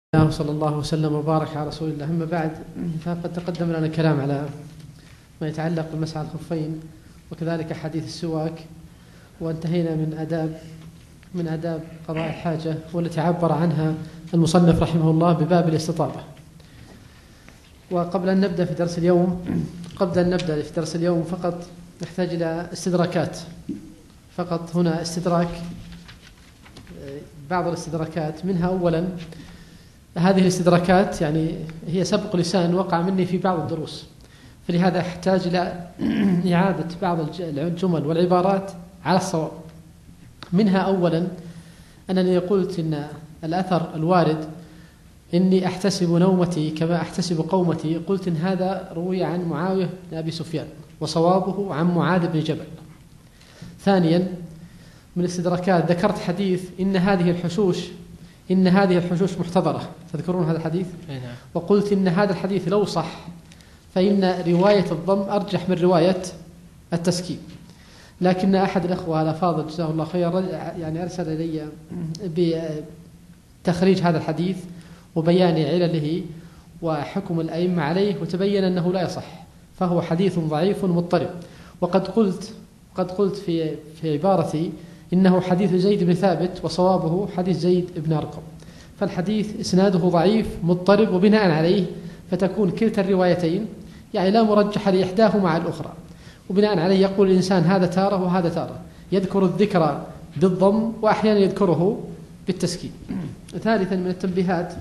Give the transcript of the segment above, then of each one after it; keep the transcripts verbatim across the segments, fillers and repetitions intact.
الله وصلى الله وسلم وبارك على رسول الله. أما بعد، فقد تقدم لنا الكلام على ما يتعلق بمسح الخفين وكذلك حديث السواك، وانتهينا من آداب من آداب قضاء الحاجة والتي عبر عنها المصنف رحمه الله بباب الاستطابة. وقبل أن نبدأ في درس اليوم قبل أن نبدأ في درس اليوم فقط نحتاج إلى استدراكات، فقط هنا استدراك، بعض الاستدراكات منها. أولا، هذه الاستدراكات يعني هي سبق لسان وقع مني في بعض الدروس، فلهذا أحتاج إلى إعادة بعض الجمل والعبارات على الصواب. منها أولا أنني قلت إن الأثر الوارد إني أحتسب نومتي كما أحتسب قومتي، قلت إن هذا روي عن معاوية بن أبي سفيان وصوابه عن معاذ بن جبل. ثانيا، من الاستدراكات ذكرت حديث إن هذه الحشوش إن هذه الحشوش محتضرة، تذكرون هذا الحديث؟ وقلت إن هذا الحديث لو صح فإن رواية الضم أرجح من رواية التسكين، لكن أحد الأخوة الأفاضل جزاه الله خير يعني أرسل إلي بتخريج هذا الحديث وبيان علله وحكم الأئمة عليه، وتبين أنه لا يصح، فهو حديث ضعيف مضطرب. وقد قلت قد قلت في في عبارتي إنه حديث زيد بن ثابت وصوابه حديث زيد بن أرقم، فالحديث إسناده ضعيف مضطرب، وبناء عليه فتكون كلتا الروايتين يعني لا مرجح لإحداهما مع الأخرى، وبناء عليه يقول الإنسان هذا تارة وهذا تارة، يذكر الذكر بالضم وأحيانا يذكره بالتسكين. ثالثا، من التنبيهات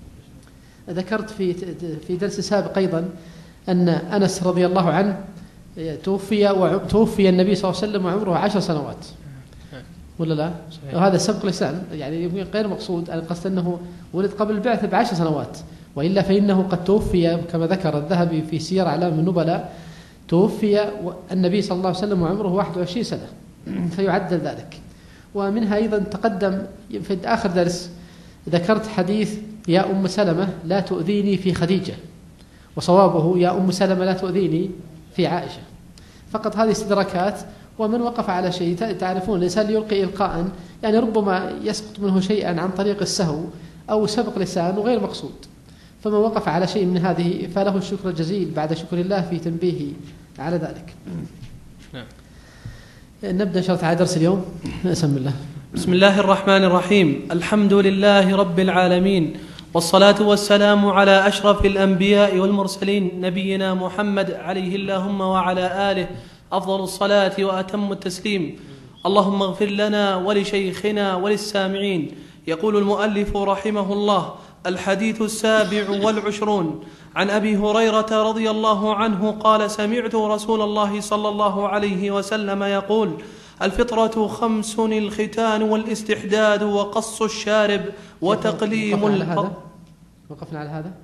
ذكرت في في درس سابق أيضا أن أنس رضي الله عنه توفي وتوفي النبي صلى الله عليه وسلم وعمره عشر سنوات، ولا لا؟ وهذا سبق لسان يعني غير مقصود، أنا قصد أنه ولد قبل البعثة بعشر سنوات، وإلا فإنه قد توفي كما ذكر الذهبي في سير أعلام النبلاء، توفي النبي صلى الله عليه وسلم وعمره واحد وعشرين سنة، فيعدل ذلك. ومنها أيضا تقدم في آخر درس ذكرت حديث يا أم سلمة لا تؤذيني في خديجة، وصوابه يا أم سلمة لا تؤذيني في عائشة. فقط هذه استدراكات، ومن وقف على شيء تعرفون الإنسان يلقي إلقاء يعني ربما يسقط منه شيئا عن طريق السهو أو سبق لسان وغير مقصود، فمن وقف على شيء من هذه فله الشكر الجزيل بعد شكر الله في تنبيهه على ذلك. نعم. نبدأ إن شاء الله درس اليوم. بسم الله بسم الله الرحمن الرحيم. الحمد لله رب العالمين، والصلاة والسلام على أشرف الأنبياء والمرسلين نبينا محمد عليه اللهم وعلى آله أفضل الصلاة وأتم التسليم. اللهم اغفر لنا ولشيخنا وللسامعين. يقول المؤلف رحمه الله: الحديث السابع والعشرون عن أبي هريرة رضي الله عنه قال: سمعت رسول الله صلى الله عليه وسلم يقول: الفطرة خمس: الختان والاستحداد وقص الشارب وتقليم البط. وقفنا على هذا؟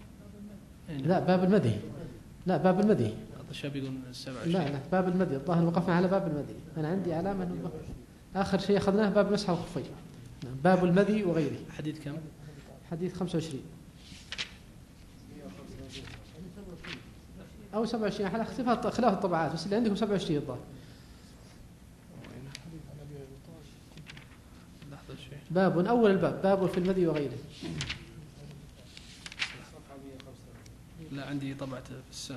لا، باب المدي. لا، باب المدي. لا لا باب المدي، الظاهر وقفنا على باب المدي. أنا عندي علامة أنه آخر شيء أخذناه باب مسح الخفين، باب المدي وغيره. حديث كم؟ حديث خمسة وعشرين أو سبعة وعشرين، على خلاف الطبعات، بس اللي عندكم سبعة وعشرين الظاهر. باب أول الباب باب في المدي وغيره. لا، عندي طبعة في السام.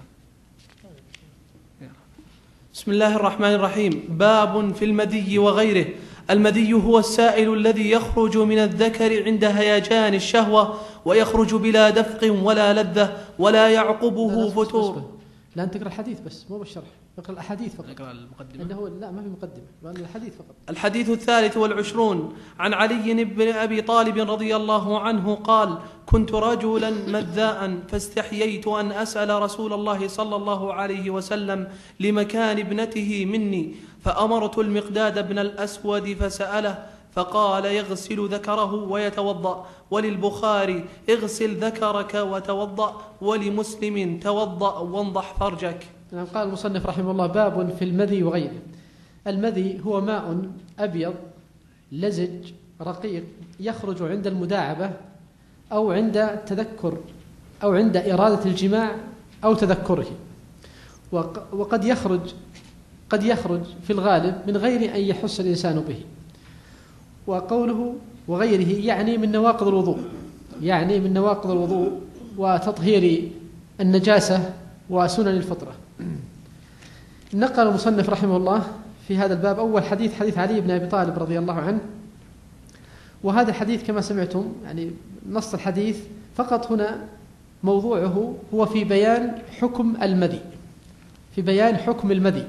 بسم الله الرحمن الرحيم. باب في المدي وغيره. المدي هو السائل الذي يخرج من الذكر عند هيجان الشهوة، ويخرج بلا دفق ولا لذة ولا يعقبه فتور. لا، أنت تقرأ الحديث بس مو بالشرح، اقرأ الأحاديث فقط. اقرأ المقدمة. إنه لا، ما في مقدمة، لأن الحديث فقط. الحديث الثالث والعشرون عن علي بن أبي طالب رضي الله عنه قال: كنت رجلا مذاء فاستحييت أن أسأل رسول الله صلى الله عليه وسلم لمكان ابنته مني، فأمرت المقداد بن الأسود فسأله فقال: يغسل ذكره ويتوضأ. وللبخاري: اغسل ذكرك وتوضأ. ولمسلم: توضأ وانضح فرجك. قال المصنف رحمه الله: باب في المذي وغيره. المذي هو ماء أبيض لزج رقيق يخرج عند المداعبة أو عند تذكر أو عند إرادة الجماع أو تذكره، وقد يخرج قد يخرج في الغالب من غير أن يحس الإنسان به. وقوله وغيره يعني من نواقض الوضوء، يعني من نواقض الوضوء وتطهير النجاسة وسنن الفطرة. نقل المصنف رحمه الله في هذا الباب أول حديث حديث علي بن أبي طالب رضي الله عنه، وهذا الحديث كما سمعتم يعني نص الحديث فقط هنا موضوعه هو في بيان حكم المذي، في بيان حكم المذي.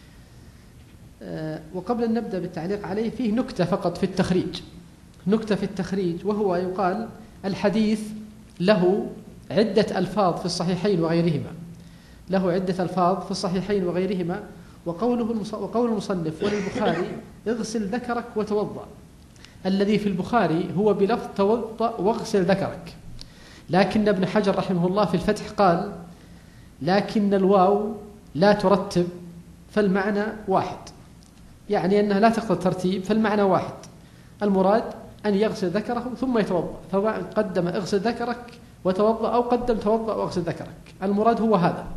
وقبل أن نبدأ بالتعليق عليه فيه نكتة فقط في التخريج، نكتة في التخريج، وهو يقال الحديث له عدة ألفاظ في الصحيحين وغيرهما، له عدة ألفاظ في الصحيحين وغيرهما، وقوله وقول المصنف وللبخاري اغسل ذكرك وتوضأ، الذي في البخاري هو بلفظ توضأ واغسل ذكرك، لكن ابن حجر رحمه الله في الفتح قال لكن الواو لا ترتب فالمعنى واحد، يعني أنها لا تقتضي الترتيب فالمعنى واحد، المراد أن يغسل ذكره ثم يتوضأ، سواء قدم اغسل ذكرك وتوضأ أو قدم توضأ واغسل ذكرك، المراد هو هذا.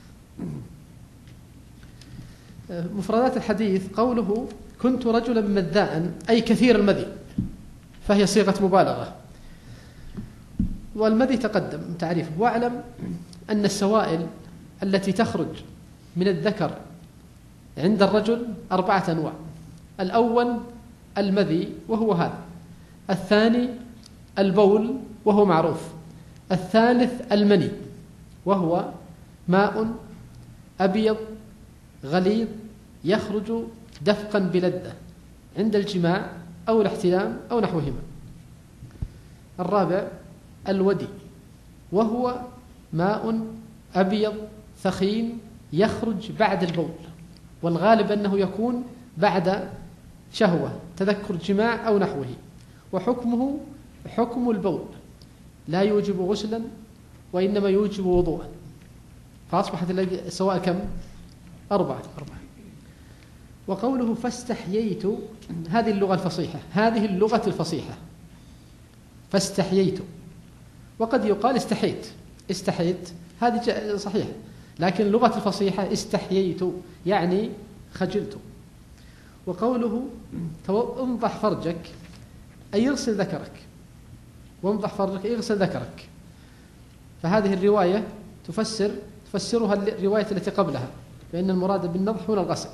مفردات الحديث قوله كنت رجلا مذاء أي كثير المذي، فهي صيغة مبالغة، والمذي تقدم تعريفه. واعلم أن السوائل التي تخرج من الذكر عند الرجل أربعة أنواع، الأول المذي وهو هذا، الثاني البول وهو معروف، الثالث المني وهو ماء أبيض غليظ يخرج دفقا بلذة عند الجماع أو الاحتلام أو نحوهما، الرابع الودي وهو ماء أبيض ثخين يخرج بعد البول، والغالب أنه يكون بعد شهوة تذكر جماع أو نحوه، وحكمه حكم البول لا يوجب غسلا وإنما يوجب وضوءا، فأصبحت السواء كم؟ أربعة أربعة. وقوله فاستحييت هذه اللغة الفصيحة، هذه اللغة الفصيحة فاستحييت، وقد يقال استحيت استحيت هذه صحيح، لكن اللغة الفصيحة استحييت يعني خجلت. وقوله انضح فرجك أي يغسل ذكرك، وانضح فرجك أي يغسل ذكرك، فهذه الرواية تفسر تفسرها الرواية التي قبلها، فإن المراد بالنضح هنا الغسل.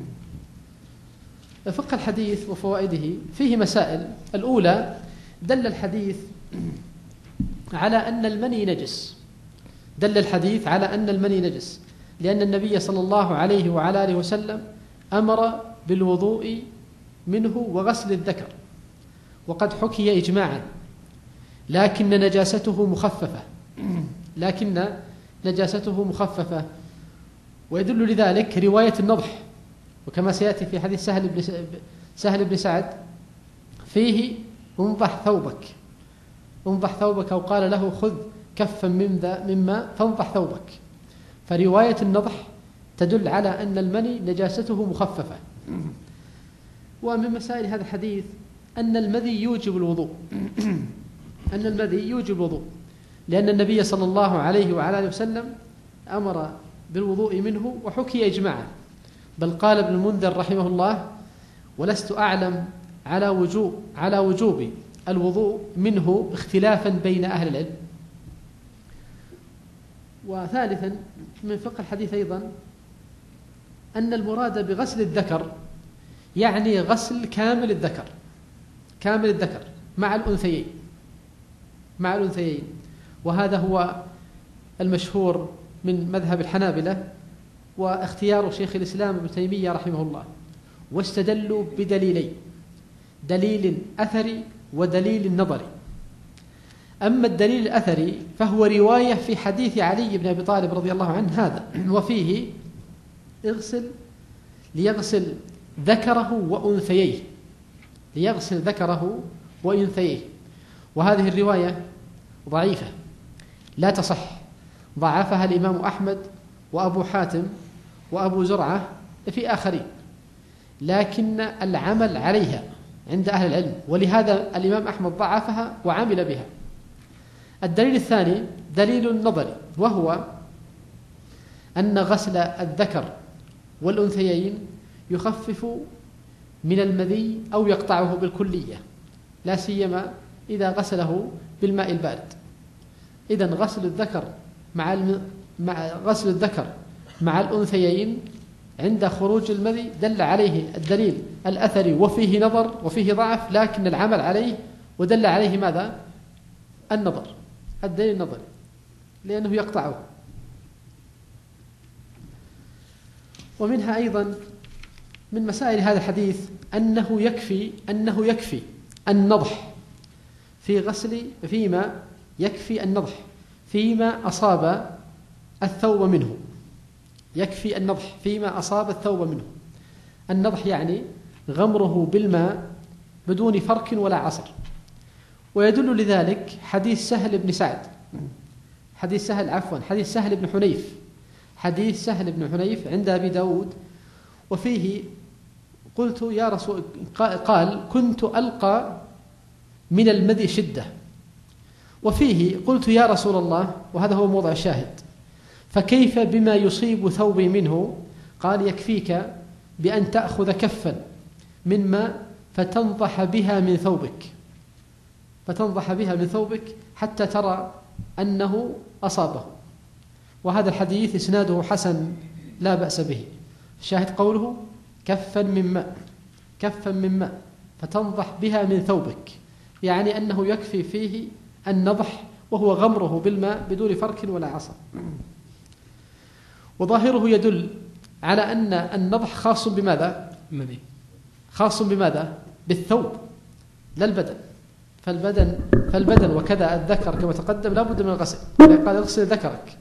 فقه الحديث وفوائده فيه مسائل. الأولى دل الحديث على أن المني نجس، دل الحديث على أن المني نجس لأن النبي صلى الله عليه وعلى آله وسلم أمر بالوضوء منه وغسل الذكر، وقد حكي إجماعا، لكن نجاسته مخففة لكن نجاسته مخففة ويدل لذلك رواية النضح، وكما سيأتي في حديث سهل بن سهل بن سعد فيه انضح ثوبك انضح ثوبك أو قال له خذ كفا مما فانضح ثوبك، فرواية النضح تدل على أن المني نجاسته مخففة. ومن مسائل هذا الحديث أن المذي يوجب الوضوء أن المذي يوجب الوضوء لأن النبي صلى الله عليه وعلى آله وسلم أمر بالوضوء منه وحكي إجماعا، بل قال ابن المنذر رحمه الله ولست أعلم على وجوب على وجوب الوضوء منه اختلافا بين أهل العلم. وثالثا من فقه الحديث أيضا أن المراد بغسل الذكر يعني غسل كامل الذكر كامل الذكر مع الأنثيين مع الأنثيين وهذا هو المشهور من مذهب الحنابلة واختيار شيخ الإسلام ابن تيمية رحمه الله، واستدلوا بدليلين، دليل أثري ودليل نظري. أما الدليل الأثري فهو رواية في حديث علي بن أبي طالب رضي الله عنه هذا، وفيه اغسل ليغسل ذكره وأنثيه ليغسل ذكره وأنثيه وهذه الرواية ضعيفة لا تصح، ضعفها الإمام أحمد وأبو حاتم وأبو زرعة في آخرين، لكن العمل عليها عند أهل العلم، ولهذا الإمام أحمد ضعفها وعمل بها. الدليل الثاني دليل نظري، وهو أن غسل الذكر والأنثيين يخفف من المذي أو يقطعه بالكلية، لا سيما إذا غسله بالماء البارد. إذن غسل الذكر مع الم... مع غسل الذكر مع الأنثيين عند خروج المذي دل عليه الدليل الأثري وفيه نظر وفيه ضعف، لكن العمل عليه ودل عليه ماذا؟ النظر، الدليل النظري، لأنه يقطعه. ومنها أيضا من مسائل هذا الحديث أنه يكفي أنه يكفي النضح في غسل فيما يكفي النضح فيما أصاب الثوب منه، يكفي النضح فيما أصاب الثوب منه. النضح يعني غمره بالماء بدون فرك ولا عصر. ويدل لذلك حديث سهل بن سعد حديث سهل عفوا حديث سهل بن حنيف حديث سهل بن حنيف عند أبي داود، وفيه قلت يا رسول قال كنت ألقى من المذي شدة، وفيه قلت يا رسول الله، وهذا هو موضع الشاهد، فكيف بما يصيب ثوبي منه؟ قال يكفيك بأن تأخذ كفا من ماء فتنضح بها من ثوبك فتنضح بها من ثوبك حتى ترى أنه أصابه. وهذا الحديث إسناده حسن لا بأس به. الشاهد قوله كفا من ماء كفا من ماء فتنضح بها من ثوبك، يعني أنه يكفي فيه النضح وهو غمره بالماء بدون فرك ولا عصا. وظاهره يدل على أن النضح خاص بماذا؟ خاص بماذا؟ بالثوب لا البدن. فالبدن فالبدن وكذا الذكر كما تقدم لا بد من الغسل، قال اغسل ذكرك.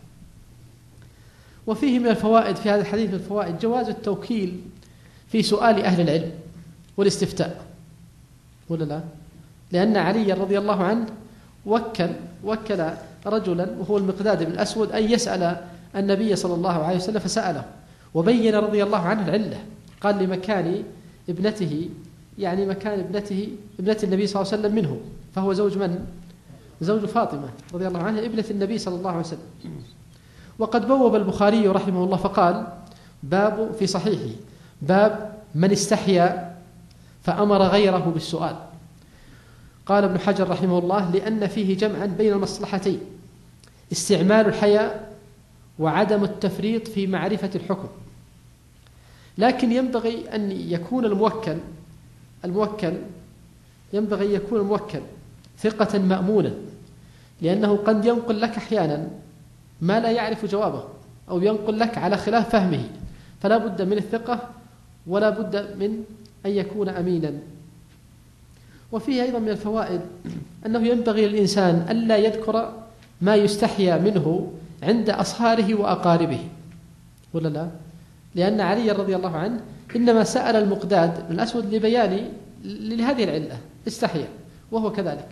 وفيه من الفوائد في هذا الحديث من الفوائد جواز التوكيل في سؤال أهل العلم والاستفتاء، ولا لا؟ لأن علي رضي الله عنه وكل وكل رجلا وهو المقداد بن الأسود أن يسأل النبي صلى الله عليه وسلم، فسأله وبين رضي الله عنه العلة، قال لمكان ابنته، يعني مكان ابنته ابنة النبي صلى الله عليه وسلم منه، فهو زوج من؟ زوج فاطمة رضي الله عنها ابنة النبي صلى الله عليه وسلم. وقد بوب البخاري رحمه الله فقال باب في صحيحه باب من استحيا فأمر غيره بالسؤال. قال ابن حجر رحمه الله لأن فيه جمعا بين المصلحتين، استعمال الحياء وعدم التفريط في معرفة الحكم. لكن ينبغي أن يكون الموكل الموكل ينبغي يكون الموكل ثقة مأمونا، لأنه قد ينقل لك أحيانا ما لا يعرف جوابه أو ينقل لك على خلاف فهمه، فلا بد من الثقة ولا بد من أن يكون أمينا. وفيه أيضا من الفوائد أنه ينبغي للإنسان ألا يذكر ما يستحيا منه عند أصهاره وأقاربه، ولا لا؟ لأن علي رضي الله عنه إنما سأل المقداد بن الأسود لبيان لهذه العلة استحيا وهو كذلك.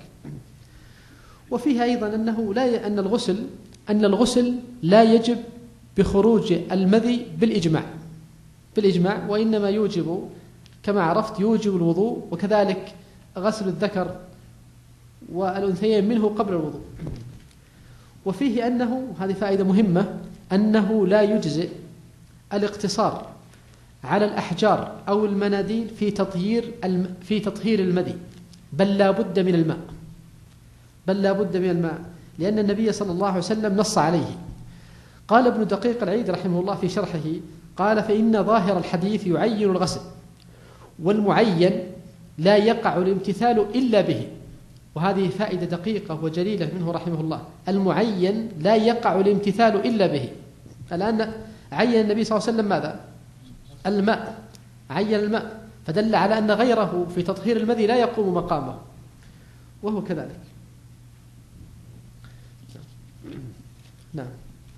وفيه أيضا أنه لا أن الغسل أن الغسل لا يجب بخروج المذي بالإجماع بالإجماع وإنما يوجب كما عرفت يوجب الوضوء، وكذلك غسل الذكر والأنثيين منه قبل الوضوء. وفيه أنه هذه فائدة مهمة أنه لا يجزئ الاقتصار على الأحجار أو المناديل في تطهير الم في تطهير المذي، بل لا بد من الماء بل لا بد من الماء لأن النبي صلى الله عليه وسلم نص عليه. قال ابن دقيق العيد رحمه الله في شرحه قال فإن ظاهر الحديث يعين الغسل، والمعين لا يقع الامتثال إلا به. وهذه فائدة دقيقة وجليلة منه رحمه الله، المعين لا يقع الامتثال إلا به. الآن عين النبي صلى الله عليه وسلم ماذا؟ الماء، عين الماء، فدل على أن غيره في تطهير المذي لا يقوم مقامه، وهو كذلك. نعم.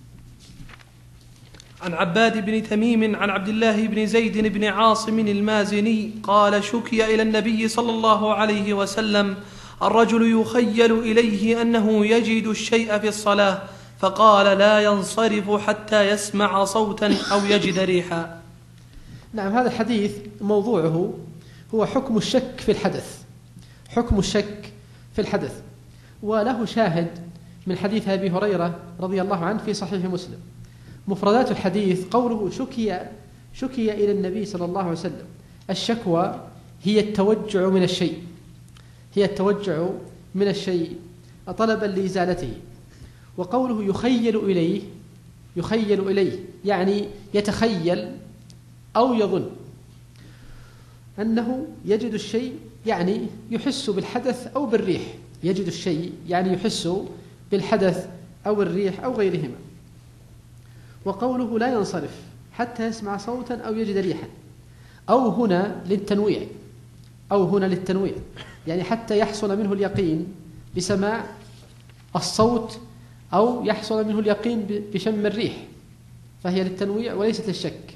عن عباد بن تميم عن عبد الله بن زيد بن عاصم المازني قال شكي إلى النبي صلى الله عليه وسلم الرجل يخيل إليه أنه يجد الشيء في الصلاة، فقال لا ينصرف حتى يسمع صوتا أو يجد ريحا. نعم. هذا الحديث موضوعه هو حكم الشك في الحدث حكم الشك في الحدث وله شاهد من حديث أبي هريرة رضي الله عنه في صحيح مسلم. مفردات الحديث قوله شكي شكي إلى النبي صلى الله عليه وسلم. الشكوى هي التوجع من الشيء هي التوجع من الشيء طلبا لإزالته. وقوله يخيل إليه، يخيل إليه يعني يتخيل أو يظن أنه يجد الشيء، يعني يحس بالحدث أو بالريح. يجد الشيء يعني يحس بالحدث أو الريح أو غيرهما. وقوله لا ينصرف حتى يسمع صوتا أو يجد ريحا، أو هنا للتنويع، أو هنا للتنويع يعني حتى يحصل منه اليقين بسماع الصوت أو يحصل منه اليقين بشم الريح، فهي للتنويع وليست للشك.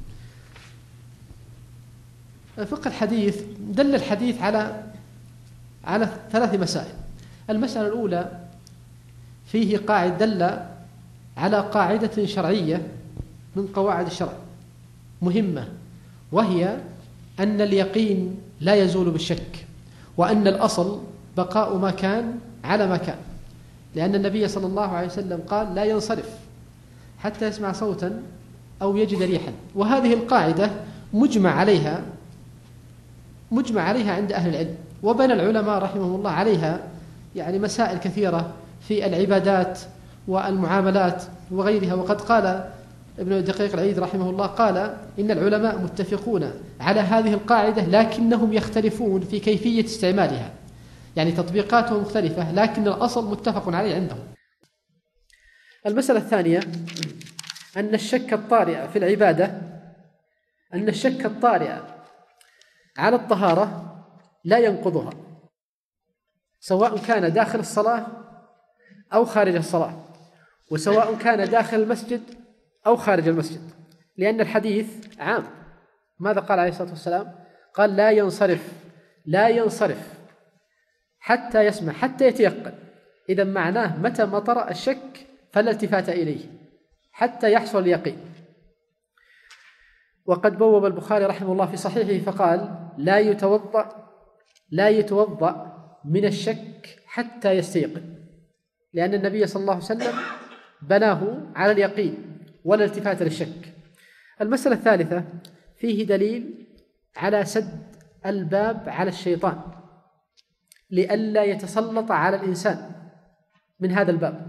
فقه الحديث دل الحديث على على ثلاث مسائل. المسألة الأولى فيه قاعدة، دل على قاعدة شرعية من قواعد الشرع مهمة، وهي أن اليقين لا يزول بالشك، وأن الأصل بقاء ما كان على ما كان، لأن النبي صلى الله عليه وسلم قال لا ينصرف حتى يسمع صوتا أو يجد ريحا. وهذه القاعدة مجمع عليها مجمع عليها عند أهل العلم، وبنى العلماء رحمهم الله عليها يعني مسائل كثيرة في العبادات والمعاملات وغيرها. وقد قال ابن دقيق العيد رحمه الله قال إن العلماء متفقون على هذه القاعدة لكنهم يختلفون في كيفية استعمالها، يعني تطبيقاتهم مختلفة لكن الأصل متفق عليه عندهم. المسألة الثانية أن الشك الطارئ في العبادة أن الشك الطارئ على الطهارة لا ينقضها، سواء كان داخل الصلاة أو خارج الصلاة، وسواء كان داخل المسجد أو خارج المسجد، لأن الحديث عام. ماذا قال عليه الصلاة والسلام؟ قال لا ينصرف لا ينصرف حتى يسمع، حتى يتيقن. إذا معناه متى ما طرأ الشك فلا التفات إليه حتى يحصل اليقين. وقد بوب البخاري رحمه الله في صحيحه فقال لا يتوضأ لا يتوضأ من الشك حتى يستيقن، لأن النبي صلى الله عليه وسلم بناه على اليقين ولا التفات للشك. المسألة الثالثة فيه دليل على سد الباب على الشيطان لئلا يتسلط على الإنسان من هذا الباب،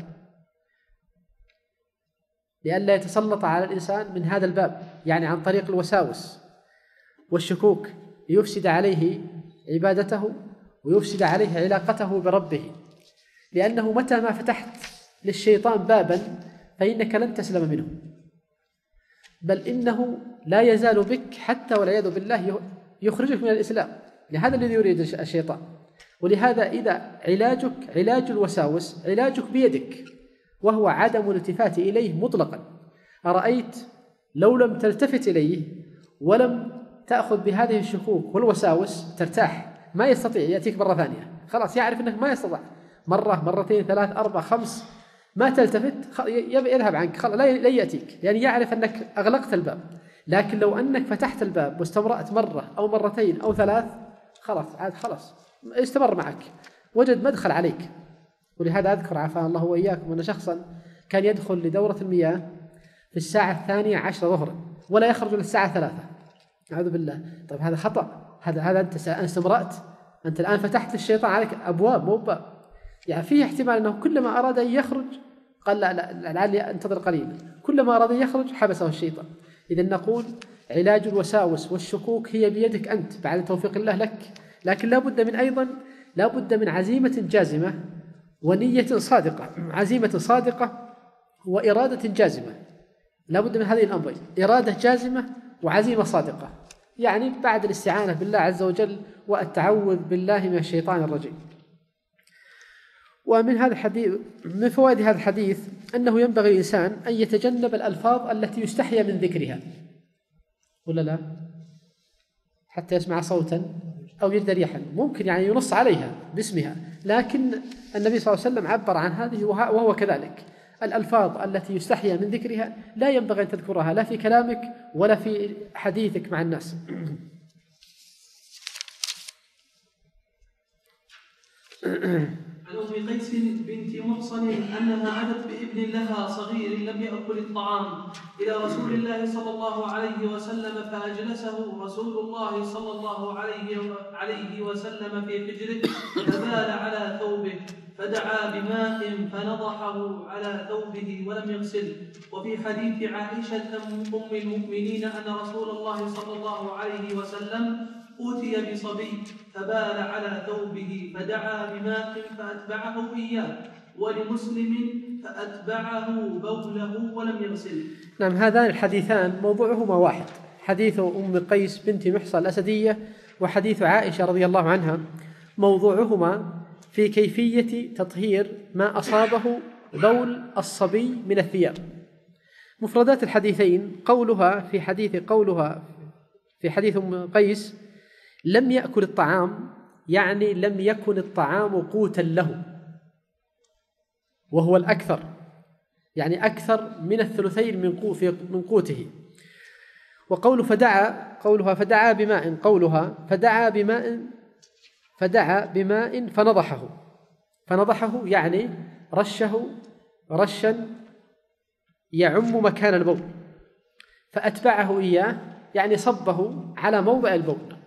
لئلا يتسلط على الإنسان من هذا الباب، يعني عن طريق الوساوس والشكوك ليفسد عليه عبادته ويفسد عليه علاقته بربه. لأنه متى ما فتحت للشيطان بابا فإنك لن تسلم منه، بل إنه لا يزال بك حتى والعياذ بالله يخرجك من الإسلام. لهذا الذي يريد الشيطان. ولهذا إذا علاجك علاج الوساوس علاجك بيدك، وهو عدم الالتفات إليه مطلقا. أرأيت لو لم تلتفت إليه ولم تأخذ بهذه الشكوك والوساوس ترتاح، ما يستطيع يأتيك مرة ثانية، خلاص يعرف أنك ما يستطيع، مرة مرتين ثلاث أربع خمس ما تلتفت يذهب عنك، خلاص لا يأتيك، يعني يعرف أنك أغلقت الباب. لكن لو أنك فتحت الباب واستمرأت مرة أو مرتين أو ثلاث خلاص عاد خلاص استمر معك، وجد مدخل عليك. ولهذا أذكر عافانا الله وإياكم أن شخصا كان يدخل لدورة المياه في الساعة الثانية عشر ظهرا ولا يخرج للساعة ثلاثة، أعوذ بالله. طيب هذا خطأ، هذا هذا أنت استمرأت، أنت الآن فتحت للشيطان عليك أبواب مو باب. يعني فيه احتمال أنه كلما أراد أن يخرج قال لا لا لعلي أنتظر قليلا، كلما أراد أن يخرج حبسه الشيطان. إذا نقول علاج الوساوس والشكوك هي بيدك أنت بعد توفيق الله لك، لكن لا بد من أيضا لا بد من عزيمة جازمة ونية صادقة، عزيمة صادقة وإرادة جازمة. لا بد من هذه الأمرين، إرادة جازمة وعزيمة صادقة، يعني بعد الاستعانة بالله عز وجل والتعوذ بالله من الشيطان الرجيم. ومن هذا الحديث من فوائد هذا الحديث أنه ينبغي الإنسان أن يتجنب الألفاظ التي يستحيا من ذكرها، ولا لا؟ حتى يسمع صوتا أو يجد ريحا، ممكن يعني ينص عليها باسمها، لكن النبي صلى الله عليه وسلم عبر عن هذه وهو كذلك. الألفاظ التي يستحيا من ذكرها لا ينبغي أن تذكرها لا في كلامك ولا في حديثك مع الناس. عن أم قيس بنت محصن أنها أتت بابن لها صغير لم يأكل الطعام إلى رسول الله صلى الله عليه وسلم فأجلسه رسول الله صلى الله عليه وسلم في حجره فبال على ثوبه فدعا بماء فنضحه على ثوبه ولم يغسله. وفي حديث عائشة أم المؤمنين أن رسول الله صلى الله عليه وسلم أوتي بصبي فبال على ثوبه فدعا بماء فأتبعه إياه، ولمسلم فأتبعه بوله ولم يغسله. نعم، هذان الحديثان موضوعهما واحد، حديث أم قيس بنت محصن الأسدية وحديث عائشة رضي الله عنها، موضوعهما في كيفية تطهير ما أصابه بول الصبي من الثياب. مفردات الحديثين قولها في حديث قولها في حديث أم قيس لم يأكل الطعام، يعني لم يكن الطعام قوتا له، وهو الأكثر، يعني أكثر من الثلثين من قوته. وقول فدعا قولها فدعا بماء قولها فدعا بماء فدعا بماء فنضحه فنضحه يعني رشه رشا يعم مكان البول، فأتبعه إياه يعني صبه على موضع البول.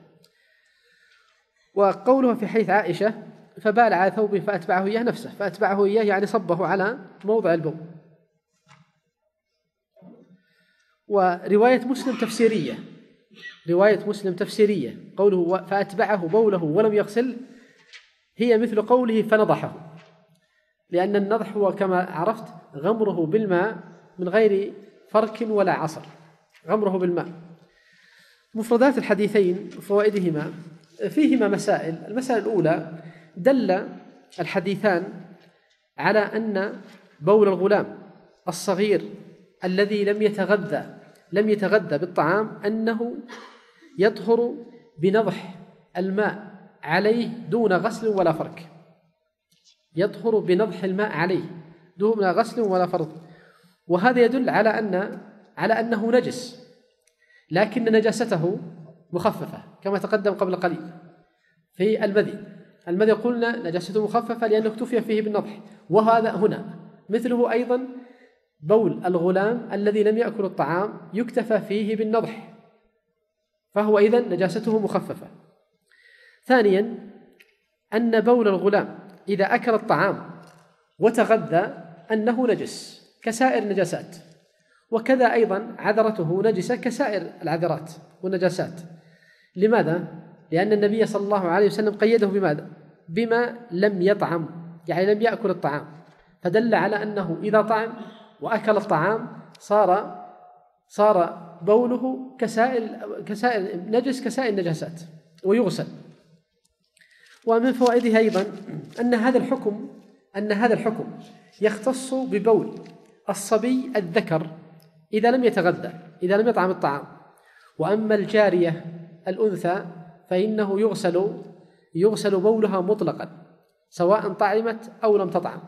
وقولها في حديث عائشة فبال على ثوبه فأتبعه إياه نفسه، فأتبعه إياه يعني صبه على موضع البول. ورواية مسلم تفسيرية رواية مسلم تفسيرية قوله فأتبعه بوله ولم يغسل هي مثل قوله فنضحه، لأن النضح هو كما عرفت غمره بالماء من غير فرك ولا عصر، غمره بالماء. مفردات الحديثين فوائدهما فيهما مسائل. المسألة الأولى دل الحديثان على أن بول الغلام الصغير الذي لم يتغذى لم يتغذى بالطعام أنه يطهر بنضح الماء عليه دون غسل ولا فرك، يطهر بنضح الماء عليه دون غسل ولا فرك. وهذا يدل على أن على أنه نجس، لكن نجاسته مخففة كما تقدم قبل قليل في المذي. المذي قلنا نجاسته مخففة لأنه اكتفي فيه بالنضح، وهذا هنا مثله أيضا بول الغلام الذي لم يأكل الطعام يكتفى فيه بالنضح، فهو إذن نجاسته مخففة. ثانيا أن بول الغلام إذا أكل الطعام وتغذى أنه نجس كسائر النجاسات، وكذا أيضا عذرته نجسة كسائر العذرات والنجاسات. لماذا؟ لأن النبي صلى الله عليه وسلم قيده بماذا؟ بما لم يطعم، يعني لم يأكل الطعام، فدل على أنه إذا طعم وأكل الطعام صار صار بوله كسائر كسائر نجس كسائر النجاسات ويغسل. ومن فوائده أيضا أن هذا الحكم أن هذا الحكم يختص ببول الصبي الذكر إذا لم يتغذى إذا لم يطعم الطعام، وأما الجارية الأنثى فإنه يغسل يغسل بولها مطلقا سواء طعمت أو لم تطعم.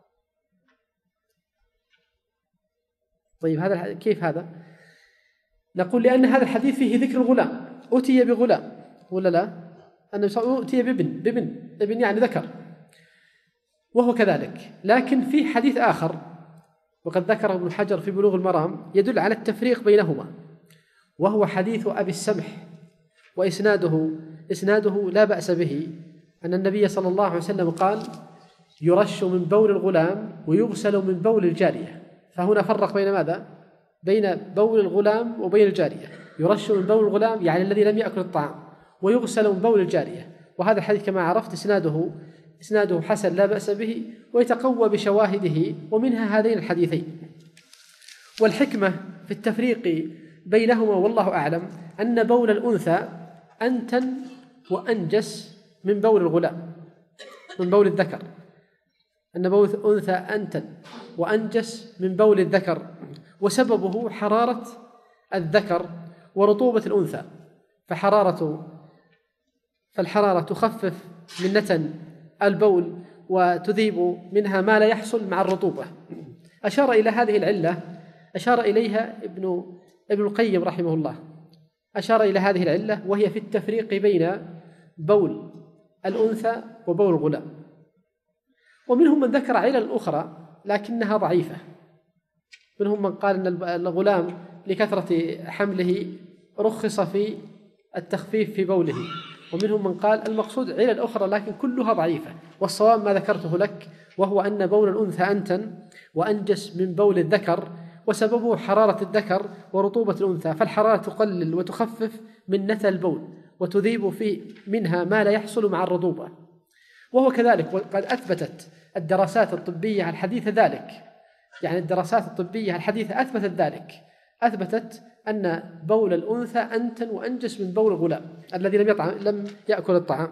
طيب هذا كيف هذا؟ نقول لأن هذا الحديث فيه ذكر الغلام، أتي بغلام ولا لا؟ أنه أتي بابن بابن ابن يعني ذكر، وهو كذلك. لكن في حديث آخر وقد ذكره ابن حجر في بلوغ المرام يدل على التفريق بينهما، وهو حديث أبي السمح، وإسناده إسناده لا بأس به، أن النبي صلى الله عليه وسلم قال يرش من بول الغلام ويغسل من بول الجارية. فهنا فرق بين ماذا؟ بين بول الغلام وبين الجارية. يرش من بول الغلام يعني الذي لم يأكل الطعام، ويغسل من بول الجارية. وهذا الحديث كما عرفت إسناده إسناده حسن لا بأس به، ويتقوى بشواهده، ومنها هذين الحديثين. والحكمة في التفريق بينهما والله أعلم أن بول الأنثى أنتن وأنجس من بول الغلام من بول الذكر، أن بول الأنثى أنتن وأنجس من بول الذكر، وسببه حرارة الذكر ورطوبة الأنثى، فحرارة فالحرارة تخفف من نتن البول وتذيب منها ما لا يحصل مع الرطوبة. أشار إلى هذه العلة أشار إليها ابن ابن القيم رحمه الله، أشار إلى هذه العلة وهي في التفريق بين بول الأنثى وبول الغلام. ومنهم من ذكر علل أخرى لكنها ضعيفة. منهم من قال أن الغلام لكثرة حمله رخص في التخفيف في بوله، ومنهم من قال المقصود علل أخرى لكن كلها ضعيفة. والصواب ما ذكرته لك، وهو أن بول الأنثى أنتن وأنجس من بول الذكر، وسببه حرارة الذكر ورطوبة الأنثى، فالحرارة تقلل وتخفف من نتى البول وتذيب في منها ما لا يحصل مع الرطوبة. وهو كذلك، وقد أثبتت الدراسات الطبية الحديثة ذلك، يعني الدراسات الطبية الحديثة أثبتت ذلك، أثبتت أن بول الأنثى أنتن وأنجس من بول الغلام الذي لم يطعم لم يأكل الطعام.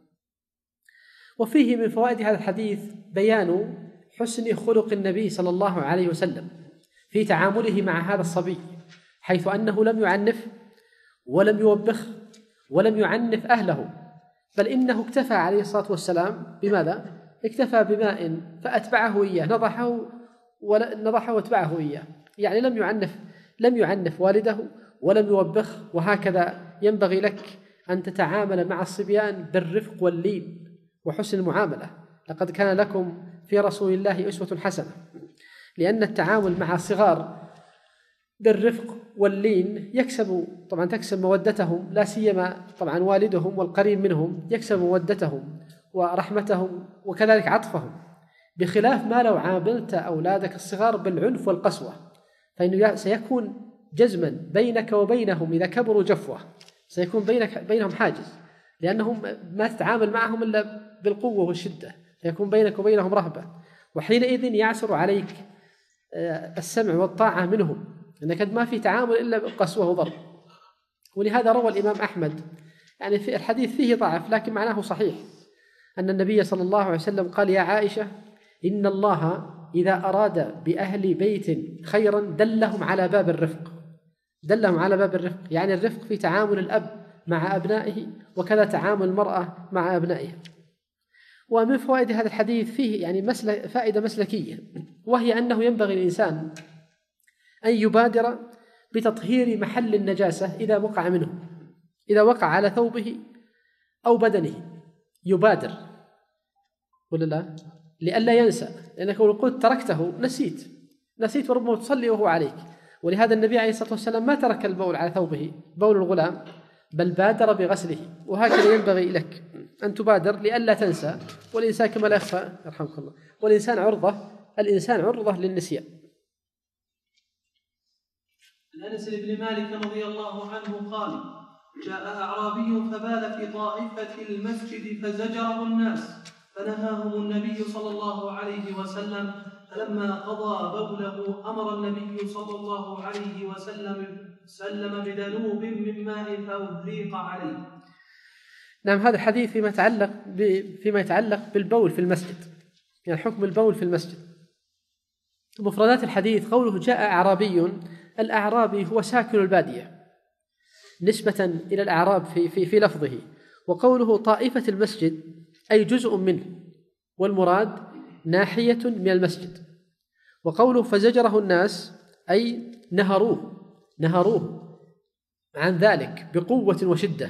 وفيه من فوائد هذا الحديث بيان حسن خلق النبي صلى الله عليه وسلم في تعامله مع هذا الصبي، حيث أنه لم يعنف ولم يوبخ ولم يعنف أهله، بل إنه اكتفى عليه الصلاة والسلام بماذا؟ اكتفى بماء فأتبعه إياه، نضحه ونضحه واتبعه إياه، يعني لم يعنف لم يعنف والده ولم يوبخ. وهكذا ينبغي لك أن تتعامل مع الصبيان بالرفق واللين وحسن المعاملة. لقد كان لكم في رسول الله أسوة حسنة، لأن التعامل مع الصغار بالرفق واللين يكسب طبعا تكسب مودتهم، لا سيما طبعا والدهم والقريب منهم يكسب مودتهم ورحمتهم وكذلك عطفهم، بخلاف ما لو عاملت أولادك الصغار بالعنف والقسوة، فإنه سيكون جزما بينك وبينهم إذا كبروا جفوة، سيكون بينك بينهم حاجز، لأنهم ما تتعامل معهم إلا بالقوة والشدة، سيكون بينك وبينهم رهبة، وحينئذ يعسر عليك السمع والطاعة منهم، لأنك ما في تعامل إلا بالقسوة وضرب. ولهذا روى الإمام أحمد، يعني في الحديث فيه ضعف لكن معناه صحيح، أن النبي صلى الله عليه وسلم قال: يا عائشة، إن الله إذا أراد بأهل بيت خيرا دلهم على باب الرفق، دلهم على باب الرفق، يعني الرفق في تعامل الأب مع أبنائه، وكذا تعامل المرأة مع أبنائها. ومن فوائد هذا الحديث فيه يعني مسلك فائدة مسلكية، وهي أنه ينبغي الإنسان أن يبادر بتطهير محل النجاسة إذا وقع منه، إذا وقع على ثوبه أو بدنه يبادر، ولا لا؟ لئلا ينسى، لأنك لو قلت تركته نسيت نسيت وربما تصلي وهو عليك. ولهذا النبي عليه الصلاة والسلام ما ترك البول على ثوبه، بول الغلام، بل بادر بغسله. وهكذا ينبغي لك أن تبادر لئلا تنسى، والإنسان كما لا يخفى يرحمك الله، والإنسان عرضة الإنسان عرضة للنسيان. عن أنس بن مالك رضي الله عنه قال: جاء أعرابي فبال في طائفة المسجد فزجره الناس، فنهاهم النبي صلى الله عليه وسلم، فلما قضى بوله أمر النبي صلى الله عليه وسلم سلم بدنوب من ماء فأهريق عليه. نعم، هذا الحديث فيما يتعلق فيما يتعلق بالبول في المسجد، يعني حكم البول في المسجد. مفردات الحديث قوله جاء أعرابي، الأعرابي هو ساكن البادية نسبة إلى الأعراب في في في لفظه، وقوله طائفة المسجد أي جزء منه، والمراد ناحية من المسجد. وقوله فزجره الناس أي نهروه نهروه عن ذلك بقوة وشدة.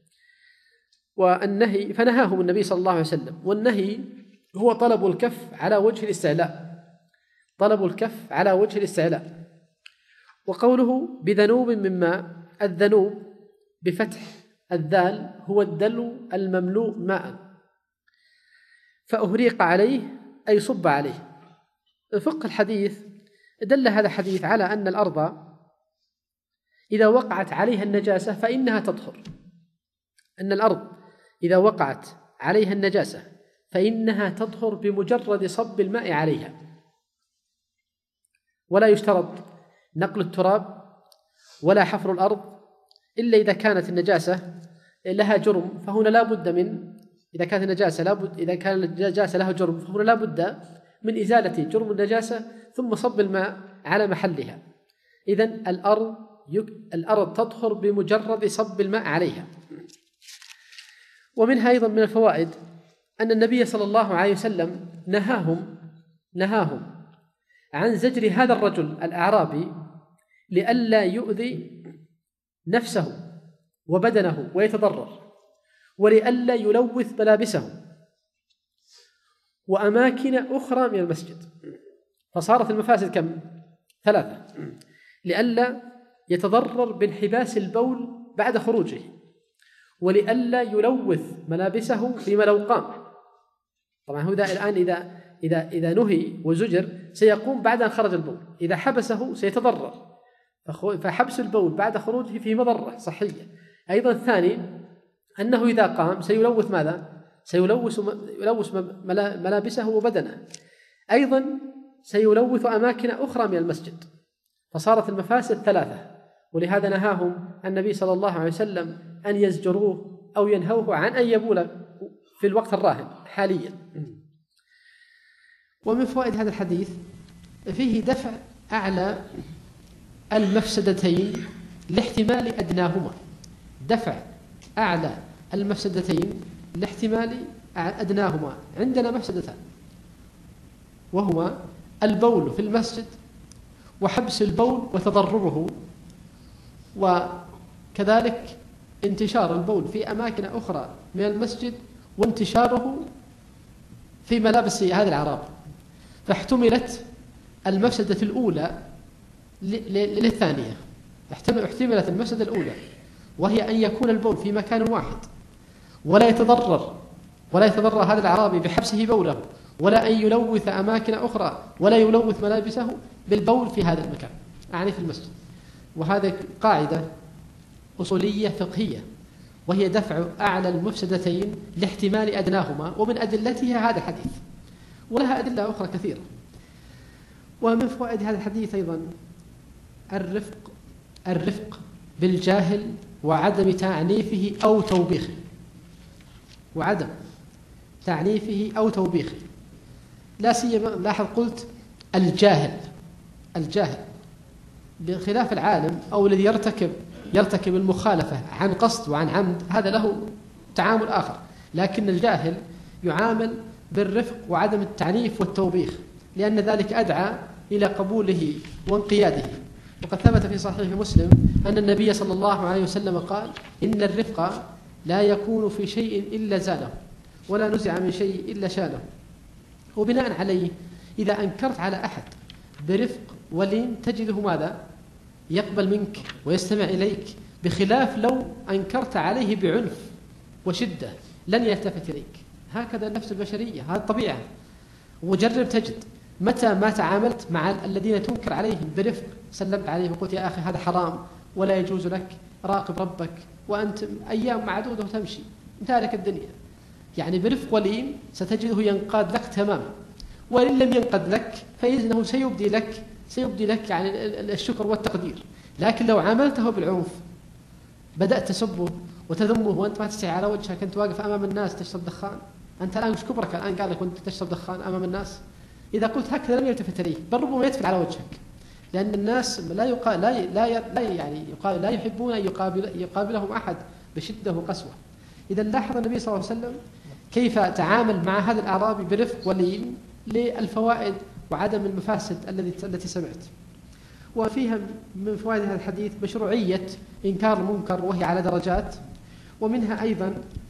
والنهي فنهاهم النبي صلى الله عليه وسلم، والنهي هو طلب الكف على وجه الاستعلاء، طلب الكف على وجه الاستعلاء. وقوله بذنوب من ماء، الذنوب بفتح الذال هو الدلو المملوء ماء، فأهريق عليه أي صب عليه. فقه الحديث دل هذا الحديث على أن الأرض إذا وقعت عليها النجاسة فإنها تطهر، أن الأرض إذا وقعت عليها النجاسة فإنها تطهر بمجرد صب الماء عليها، ولا يشترط نقل التراب ولا حفر الأرض إلا إذا كانت النجاسة لها جرم، فهنا لا بد من إذا كانت النجاسة لا بد إذا كان النجاسة لها جرم فهنا لا بد من إزالة جرم النجاسة ثم صب الماء على محلها. إذن الأرض يك... الأرض تطهر بمجرد صب الماء عليها. ومنها أيضا من الفوائد أن النبي صلى الله عليه وسلم نهاهم نهاهم عن زجر هذا الرجل الأعرابي لئلا يؤذي نفسه وبدنه ويتضرر، ولئلا يلوث ملابسه. وأماكن أخرى من المسجد. فصارت المفاسد كم؟ ثلاثة: لئلا يتضرر بانحباس البول بعد خروجه، ولئلا يلوث ملابسه فيما لو قام. طبعا هو الآن إذا إذا إذا نهي وزجر سيقوم بعد أن خرج البول، إذا حبسه سيتضرر، فحبس البول بعد خروجه فيه مضرة صحية. أيضا الثاني أنه إذا قام سيلوث ماذا؟ سيلوث يلوث ملابسه وبدنه. أيضا سيلوث أماكن أخرى من المسجد. فصارت المفاسد ثلاثة، ولهذا نهاهم النبي صلى الله عليه وسلم أن يزجروه أو ينهوه عن أن يبول في الوقت الراهن حاليا. ومن فوائد هذا الحديث فيه دفع أعلى المفسدتين لاحتمال أدناهما، دفع أعلى المفسدتين لاحتمال أدناهما. عندنا مفسدتان، وهما البول في المسجد وحبس البول وتضرره، وكذلك انتشار البول في أماكن أخرى من المسجد وانتشاره في ملابس هذه الأعراب. فاحتملت المفسدة الأولى للثانية، احتملت المفسدة الأولى وهي أن يكون البول في مكان واحد ولا يتضرر ولا يتضرر هذا الأعرابي بحبسه بوله، ولا أن يلوث أماكن أخرى ولا يلوث ملابسه بالبول في هذا المكان، أعني في المسجد. وهذا قاعدة أصولية فقهية، وهي دفع أعلى المفسدتين لاحتمال أدناهما، ومن أدلتها هذا الحديث، ولها أدلة أخرى كثيرة. ومن فوائد هذا الحديث أيضا الرفق الرفق بالجاهل وعدم تعنيفه أو توبيخه، وعدم تعنيفه أو توبيخه. لا سيما لاحظ قلت الجاهل الجاهل بخلاف العالم أو الذي يرتكب يرتكب المخالفة عن قصد وعن عمد، هذا له تعامل آخر. لكن الجاهل يعامل بالرفق وعدم التعنيف والتوبيخ، لأن ذلك أدعى إلى قبوله وانقياده. وقد ثبت في صحيح مسلم أن النبي صلى الله عليه وسلم قال: إن الرفق لا يكون في شيء إلا زانه، ولا نزع من شيء إلا شانه. وبناء عليه إذا أنكرت على أحد برفق ولين تجده ماذا؟ يقبل منك ويستمع إليك، بخلاف لو أنكرت عليه بعنف وشدة لن يلتفت إليك. هكذا النفس البشرية، هذه الطبيعة. وجرب تجد متى ما تعاملت مع الذين تنكر عليهم برفق، سلمت عليه وقلت: يا أخي هذا حرام ولا يجوز لك، راقب ربك، وأنت أيام معدودة وتمشي تارك الدنيا. يعني برفق ولين ستجده ينقاد لك تماما، وإن لم ينقد لك فإنه سيبدي لك سيبدي لك يعني الشكر والتقدير. لكن لو عاملته بالعنف، بدأت تسبه وتذمه وأنت ما تستحي على وجهك، أنت واقف أمام الناس تشرب دخان، أنت الآن مش كبرك الآن قال لك وأنت تشرب دخان أمام الناس. إذا قلت هكذا لم يلتفت إليك، بل ربما يتفل على وجهك، لأن الناس لا يقال لا لا, لا يعني يقال لا يحبون أن يقابل يقابلهم أحد بشدة وقسوة. إذا لاحظ النبي صلى الله عليه وسلم كيف تعامل مع هذا الأعرابي برفق ولين للفوائد وعدم المفاسد التي التي سمعت. وفيها من فوائد هذا الحديث مشروعية إنكار المنكر وهي على درجات، ومنها أيضا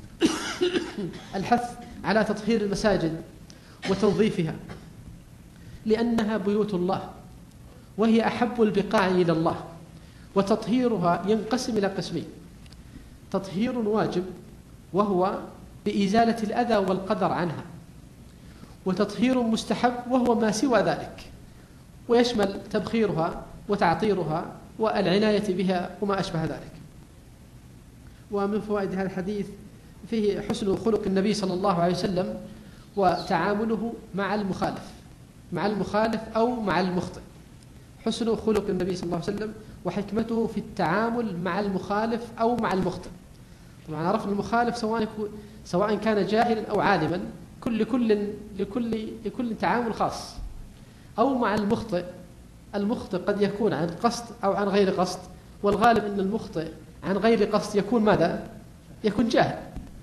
الحث على تطهير المساجد وتنظيفها، لأنها بيوت الله وهي أحب البقاع إلى الله، وتطهيرها ينقسم إلى قسمين: تطهير واجب وهو بإزالة الأذى والقدر عنها، وتطهير مستحب وهو ما سوى ذلك، ويشمل تبخيرها وتعطيرها والعناية بها وما أشبه ذلك. ومن فوائد هذا الحديث فيه حسن خلق النبي صلى الله عليه وسلم وتعامله مع المخالف مع المخالف أو مع المخطئ. حسن خلق النبي صلى الله عليه وسلم وحكمته في التعامل مع المخالف أو مع المخطئ. طبعا عرفنا المخالف سواء سواء كان جاهلا أو عالما، كل لكل لكل لكل تعامل خاص. أو مع المخطئ، المخطئ قد يكون عن قصد أو عن غير قصد، والغالب أن المخطئ عن غير قصد يكون ماذا؟ يكون جاهل.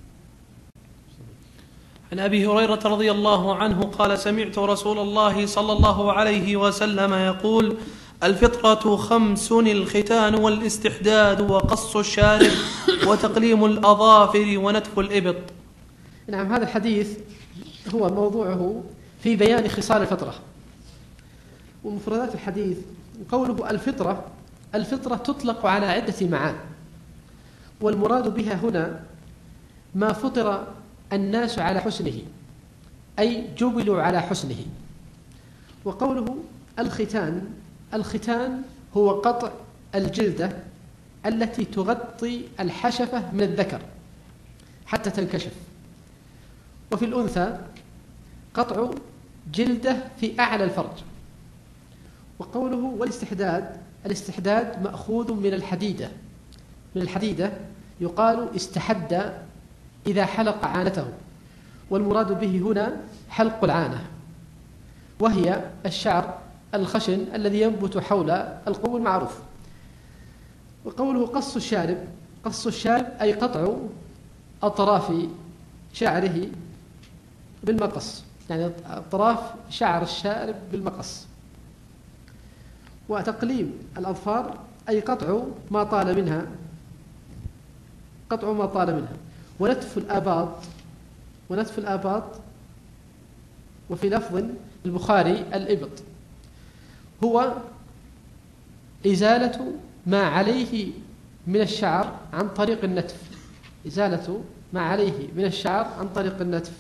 عن أبي هريرة رضي الله عنه قال: سمعت رسول الله صلى الله عليه وسلم يقول: الفطرة خمس: الختان والاستحداد وقص الشارب وتقليم الأظافر ونتف الإبط. نعم، هذا الحديث هو موضوعه في بيان خصال الفطرة ومفردات الحديث. قوله الفطرة، الفطرة تطلق على عدة معان، والمراد بها هنا ما فطر الناس على حسنه، أي جبلوا على حسنه. وقوله الختان، الختان هو قطع الجلدة التي تغطي الحشفة من الذكر حتى تنكشف، وفي الأنثى قطع جلدة في أعلى الفرج. وقوله والاستحداد، الاستحداد مأخوذ من الحديدة، من الحديدة يقال استحد إذا حلق عانته، والمراد به هنا حلق العانة، وهي الشعر الخشن الذي ينبت حول القوم المعروف. وقوله قص الشارب، قص الشارب أي قطع أطراف شعره بالمقص، يعني أطراف شعر الشارب بالمقص. وتقليم الأظفار أي قطع ما طال منها، قطع ما طال منها. ونتف الآباط، ونتف الآباط وفي لفظ البخاري الإبط، هو إزالة ما عليه من الشعر عن طريق النتف، إزالة ما عليه من الشعر عن طريق النتف.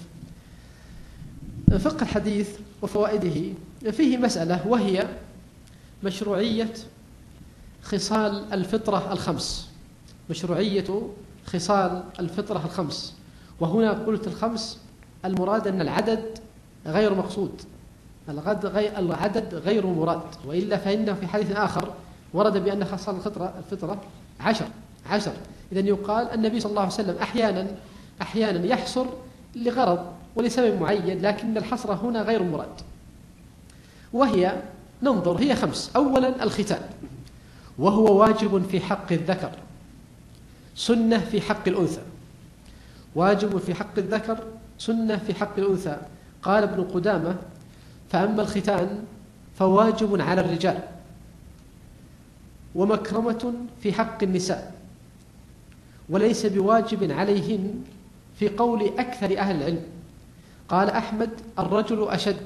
فقه الحديث وفوائده فيه مسألة، وهي مشروعية خصال الفطرة الخمس، مشروعية خصال الفطرة الخمس. وهنا قلت الخمس، المراد أن العدد غير مقصود، العدد غير مراد، وإلا فإنه في حديث آخر ورد بأن خصال الفطرة الفطرة عشر عشر إذن يقال النبي صلى الله عليه وسلم أحيانا أحيانا يحصر لغرض ولسبب معين، لكن الحصر هنا غير مراد. وهي ننظر هي خمس. أولا الختان، وهو واجب في حق الذكر، سنة في حق الأنثى. واجب في حق الذكر، سنة في حق الأنثى. قال ابن قدامة فأما الختان فواجب على الرجال، ومكرمة في حق النساء، وليس بواجب عليهن في قول أكثر أهل العلم. قال أحمد الرجل أشد،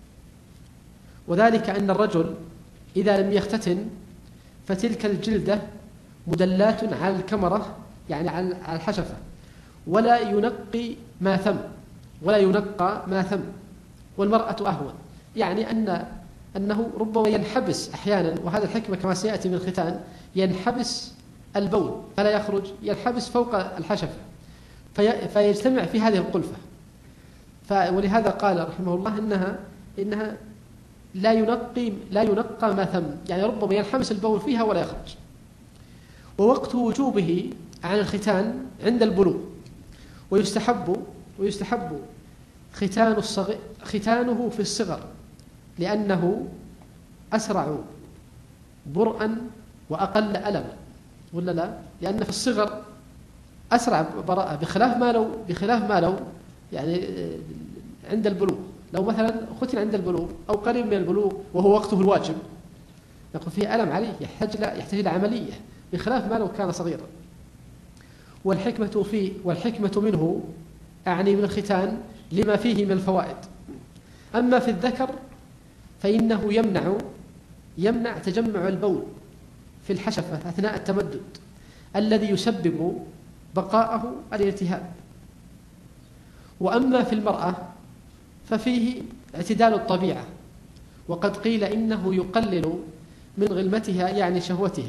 وذلك أن الرجل إذا لم يختتن فتلك الجلدة مدلات على الكمرة، يعني على الحشفة، ولا ينقي ما ثم ولا ينقى ما ثم، والمرأة أهون، يعني أن أنه ربما ينحبس أحيانا، وهذا الحكمة كما سيأتي من الختان، ينحبس البول فلا يخرج، ينحبس فوق الحشفة في فيجتمع في هذه القلفة. ولهذا قال رحمه الله إنها إنها لا ينقي لا ينقى ما ثم، يعني ربما ينحبس البول فيها ولا يخرج. ووقت وجوبه عن الختان عند البلوغ، ويستحب ويستحب ختان الصغير ختانه في الصغر، لأنه أسرع برءا وأقل ألما، ولا لا؟ لأن في الصغر أسرع براءة، بخلاف ما لو بخلاف ما لو يعني عند البلوغ. لو مثلا ختن عند البلوغ أو قريب من البلوغ وهو وقته الواجب، نقول فيه ألم عليه، يحتاج يحتاج إلى عملية، بخلاف ما لو كان صغيرا. والحكمة فيه والحكمة منه أعني من الختان لما فيه من الفوائد. أما في الذكر فإنه يمنع يمنع تجمع البول في الحشفة أثناء التمدد الذي يسبب بقاءه الالتهاب. وأما في المرأة ففيه اعتدال الطبيعة، وقد قيل إنه يقلل من غلمتها يعني شهوتها.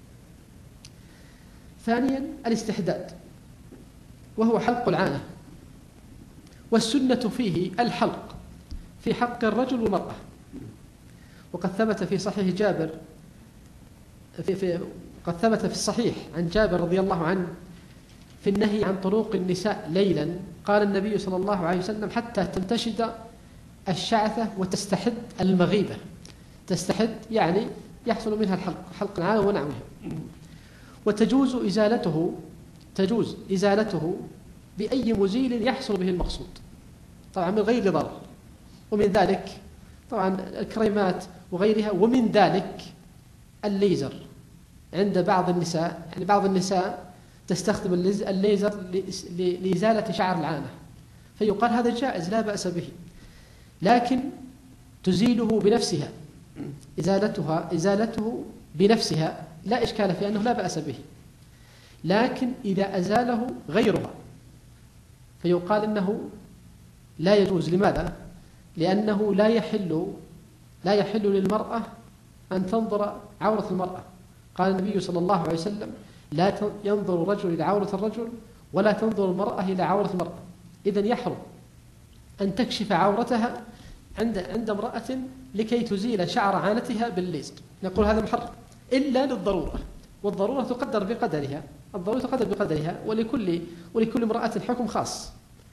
ثانيا الاستحداد، وهو حلق العانة، والسنة فيه الحلق في حق الرجل والمرأة. وقد ثبت في صحيح جابر في في قد ثبت في الصحيح عن جابر رضي الله عنه في النهي عن طروق النساء ليلا، قال النبي صلى الله عليه وسلم حتى تنتشد الشعثة وتستحد المغيبة. تستحد يعني يحصل منها الحلق، حلق العانة ونعوها. وتجوز إزالته تجوز إزالته بأي مزيل يحصل به المقصود، طبعا من غير ضرر. ومن ذلك طبعا الكريمات وغيرها، ومن ذلك الليزر عند بعض النساء، يعني بعض النساء تستخدم الليزر لإزالة شعر العانة، فيقال هذا جائز لا بأس به، لكن تزيله بنفسها، إزالتها إزالته بنفسها لا إشكال في أنه لا بأس به. لكن إذا أزاله غيرها فيقال إنه لا يجوز. لماذا؟ لأنه لا يحل لا يحل للمرأة أن تنظر عورة المرأة. قال النبي صلى الله عليه وسلم: لا ينظر الرجل إلى عورة الرجل ولا تنظر المرأة إلى عورة المرأة. إذن يحرم أن تكشف عورتها عند عند امرأة لكي تزيل شعر عانتها بالليزر، نقول هذا محرم إلا للضرورة، والضرورة تقدر بقدرها، الضرورة تقدر بقدرها، ولكل ولكل امرأة حكم خاص.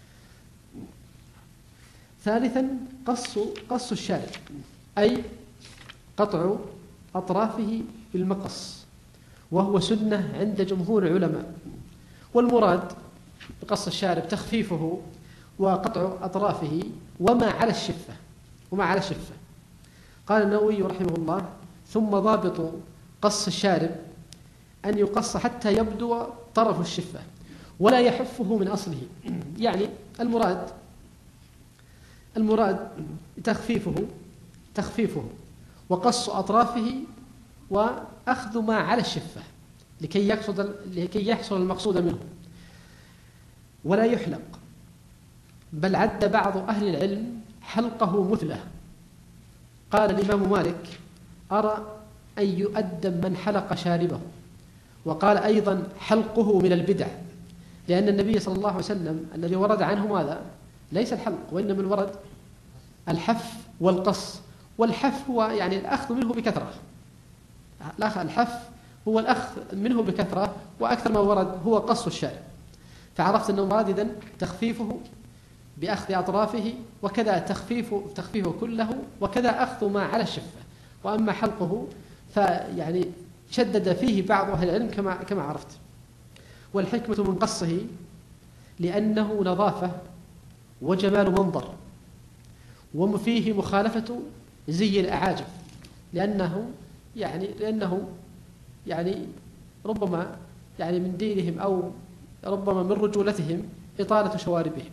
ثالثا قص قص الشارب، أي قطع أطرافه بالمقص، وهو سنة عند جمهور العلماء. والمراد بقص الشارب تخفيفه وقطع أطرافه وما على الشفة وما على الشفة. قال النووي رحمه الله: ثم ضابط قص الشارب أن يقص حتى يبدو طرف الشفة ولا يحفه من أصله. يعني المراد المراد تخفيفه تخفيفه وقص أطرافه وأخذ ما على الشفة لكي يقصد لكي يحصل المقصود منه، ولا يحلق. بل عد بعض أهل العلم حلقه مثله. قال الإمام مالك: أرى أن يؤدب من حلق شاربه. وقال أيضا: حلقه من البدع، لأن النبي صلى الله عليه وسلم الذي ورد عنه ماذا؟ ليس الحلق، وإنما الورد الحف والقص. والحف هو يعني الأخذ منه بكثرة، الحف هو الأخذ منه بكثرة، وأكثر ما ورد هو قص الشارب. فعرفت أنه مراد إذن تخفيفه بأخذ أطرافه، وكذا تخفيفه تخفيفه كله، وكذا أخذ ما على الشفة. وأما حلقه فيعني شدد فيه بعض أهل العلم كما كما عرفت. والحكمة من قصه لأنه نظافة وجمال منظر، وفيه مخالفة زي الأعاجم، لأنه يعني لأنه يعني ربما يعني من دينهم أو ربما من رجولتهم إطالة شواربهم.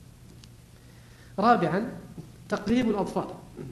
رابعا تقليم الأظفار،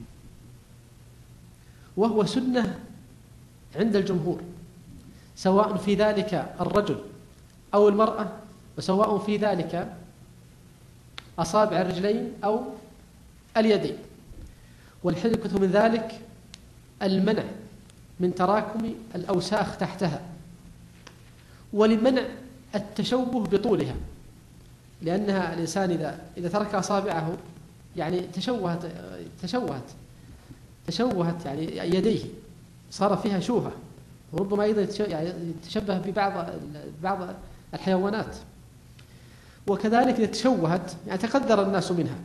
وهو سنة عند الجمهور، سواء في ذلك الرجل أو المرأة، وسواء في ذلك أصابع الرجلين أو اليدين. والحكمة من ذلك المنع من تراكم الأوساخ تحتها، ولمنع التشوه بطولها، لأنها الإنسان إذا إذا ترك أصابعه يعني تشوهت تشوهت تشوهت يعني يديه، صار فيها شوهة، وربما أيضا يتشبه ببعض بعض الحيوانات. وكذلك إذا تشوهت يعني تقدر الناس منها.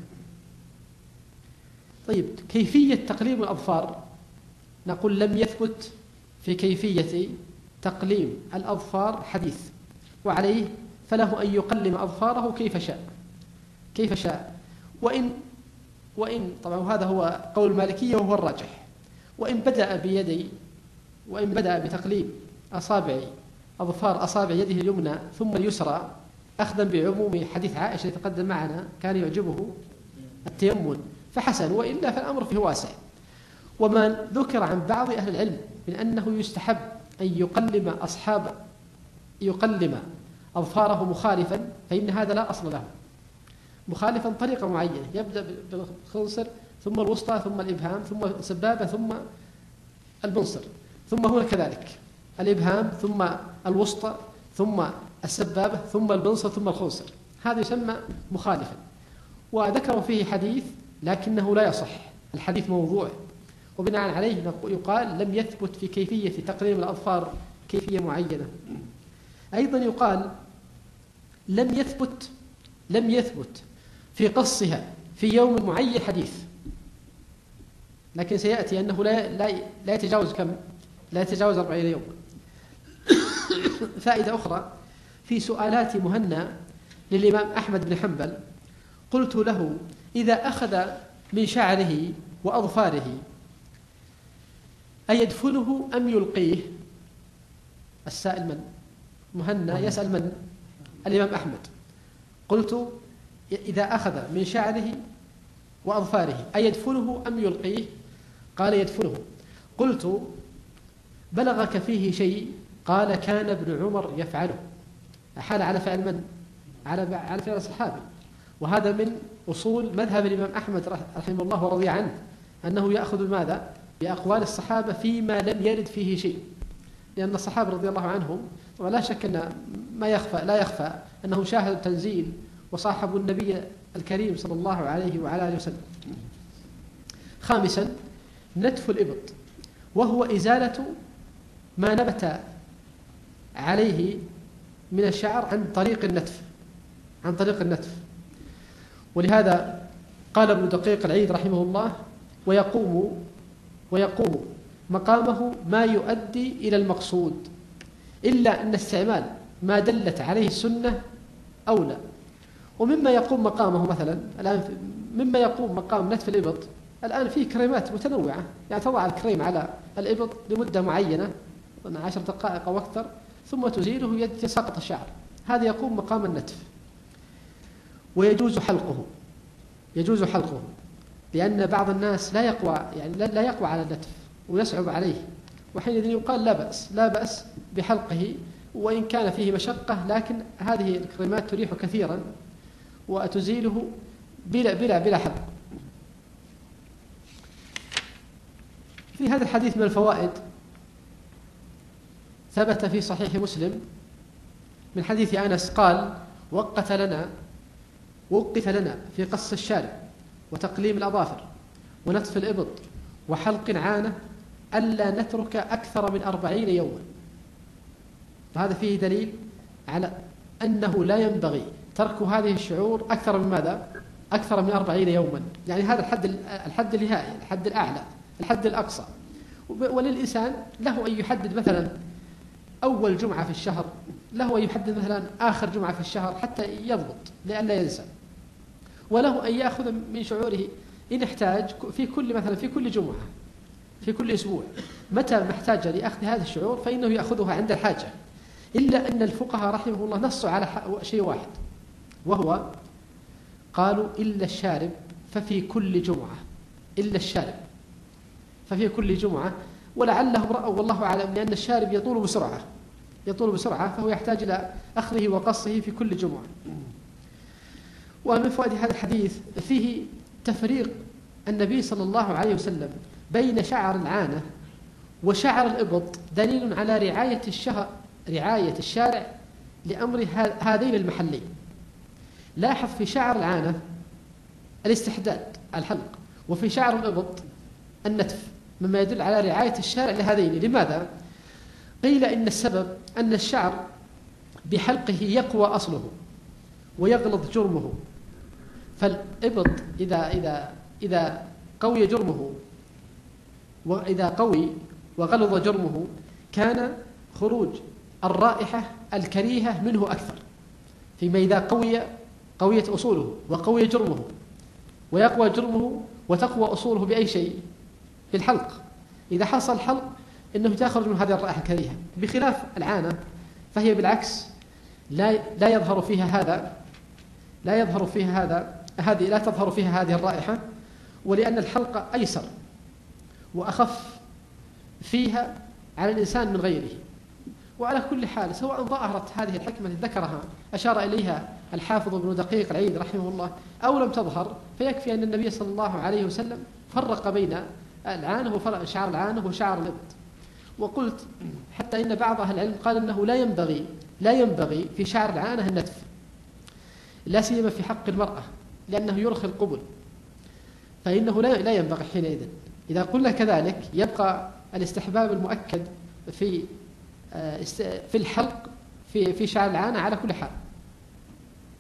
طيب، كيفية تقليم الأظفار، نقول لم يثبت في كيفية تقليم الأظفار حديث، وعليه فله أن يقلم أظفاره كيف شاء كيف شاء وإن وإن طبعا هذا هو قول المالكية وهو الراجح. وإن بدأ بيدي وإن بدأ بتقليم أصابع أظفار أصابع يده اليمنى ثم اليسرى، أخذا بعموم حديث عائشة يتقدم معنا كان يعجبه التيمم، فحسن، وإلا فالأمر فيه واسع. وما ذكر عن بعض أهل العلم من أنه يستحب أن يقلم أصحاب يقلم أظفاره مخالفا، فإن هذا لا أصل له. مخالفا طريقة معينة، يبدأ بالخنصر ثم الوسطى ثم الإبهام ثم السبابة ثم البنصر، ثم هنا كذلك الإبهام ثم الوسطى ثم السبابة ثم البنصر ثم الخنصر، هذا يسمى مخالفا. وذكروا فيه حديث لكنه لا يصح، الحديث موضوع، وبناء عليه يقال لم يثبت في كيفية تقليم الأظفار كيفية معينة. أيضا يقال لم يثبت لم يثبت في قصها في يوم معين حديث، لكن سيأتي أنه لا لا لا يتجاوز كم لا يتجاوز أربعين يوم. فائدة أخرى في سؤالات مهنة للإمام أحمد بن حنبل، قلت له: إذا أخذ من شعره وأظفاره أيدفنه أم يلقيه؟ السائل من؟ مهنا يسأل من؟ الإمام أحمد. قلت: إذا أخذ من شعره وأظفاره أيدفنه أم يلقيه؟ قال يدفنه. قلت بلغك فيه شيء؟ قال كان ابن عمر يفعله. أحال على فعل من؟ على على فعل الصحابي. وهذا من أصول مذهب الإمام أحمد رحمه الله ورضي عنه، أنه يأخذ ماذا؟ بأقوال الصحابة فيما لم يرد فيه شيء، لأن الصحابة رضي الله عنهم طبعا لا شك أن ما يخفى لا يخفى أنهم شاهدوا التنزيل وصاحبوا النبي الكريم صلى الله عليه وعلى آله وسلم. خامسا نتف الإبط، وهو إزالة ما نبت عليه من الشعر عن طريق النتف عن طريق النتف ولهذا قال ابن دقيق العيد رحمه الله: ويقوم ويقوم مقامه ما يؤدي إلى المقصود، إلا أن استعمال ما دلت عليه السنة أولى. ومما يقوم مقامه مثلا الآن مما يقوم مقام نتف الإبط الآن فيه كريمات متنوعة، يعني تضع الكريم على الإبط لمدة معينة عشر دقائق أو أكثر ثم تزيله يتساقط الشعر، هذا يقوم مقام النتف. ويجوز حلقه يجوز حلقه لأن بعض الناس لا يقوى يعني لا يقوى على النتف ويصعب عليه، وحينئذ يقال لا بأس لا بأس بحلقه وإن كان فيه مشقة، لكن هذه الكريمات تريح كثيرا وتزيله بلا بلا بلا حلق. في هذا الحديث من الفوائد ثبت في صحيح مسلم من حديث أنس قال: وقت لنا وقف لنا في قص الشارب وتقليم الأظافر ونتف الإبط وحلق عانة ألا نترك أكثر من أربعين يوما. فهذا فيه دليل على أنه لا ينبغي ترك هذه الشعور أكثر من ماذا؟ أكثر من أربعين يوما، يعني هذا الحد الحد النهائي، الحد الأعلى، الحد الأقصى. وللإنسان له أن يحدد مثلا أول جمعة في الشهر، له أن يحدد مثلا آخر جمعة في الشهر حتى يضبط لئلا ينسى، وله أن يأخذ من شعوره إن احتاج في كل مثلا في كل جمعة في كل أسبوع، متى محتاج لأخذ هذا الشعور فإنه يأخذها عند الحاجة. إلا أن الفقهاء رحمه الله نصوا على شيء واحد، وهو قالوا إلا الشارب ففي كل جمعة، إلا الشارب ففي كل جمعة، ولعلهم رأوا والله أعلم لأن الشارب يطول بسرعة يطول بسرعة فهو يحتاج إلى أخذه وقصه في كل جمعة. ومن فوائد هذا الحديث فيه تفريق النبي صلى الله عليه وسلم بين شعر العانة وشعر الإبط، دليل على رعاية الشهر رعاية الشارع لأمر هذين المحلين. لاحظ في شعر العانة الاستحداد الحلق، وفي شعر الإبط النتف، مما يدل على رعاية الشارع لهذين. لماذا؟ قيل إن السبب أن الشعر بحلقه يقوى أصله ويغلظ جرمه، فالإبط إذا إذا إذا قوي جرمه وإذا قوي وغلظ جرمه كان خروج الرائحة الكريهة منه أكثر، فيما إذا قوي قويت أصوله وقوي جرمه ويقوى جرمه وتقوى أصوله بأي شيء؟ بالحلق. إذا حصل حلق إنه تخرج من هذه الرائحة الكريهة، بخلاف العانة فهي بالعكس لا لا يظهر فيها هذا لا يظهر فيها هذا هذه لا تظهر فيها هذه الرائحة، ولأن الحلق أيسر وأخف فيها على الإنسان من غيره. وعلى كل حال سواء ظهرت هذه الحكمة التي ذكرها أشار إليها الحافظ ابن دقيق العيد رحمه الله أو لم تظهر، فيكفي أن النبي صلى الله عليه وسلم فرق بين العانة وفرق شعر العانة وشعر الإبط. وقلت حتى إن بعض أهل العلم قال أنه لا ينبغي لا ينبغي في شعر العانة النتف، لا سيما في حق المرأة لأنه يرخي القبل، فإنه لا لا ينبغي حينئذ. إذا قلنا كذلك يبقى الاستحباب المؤكد في في الحلق في في شعر العانة على كل حال.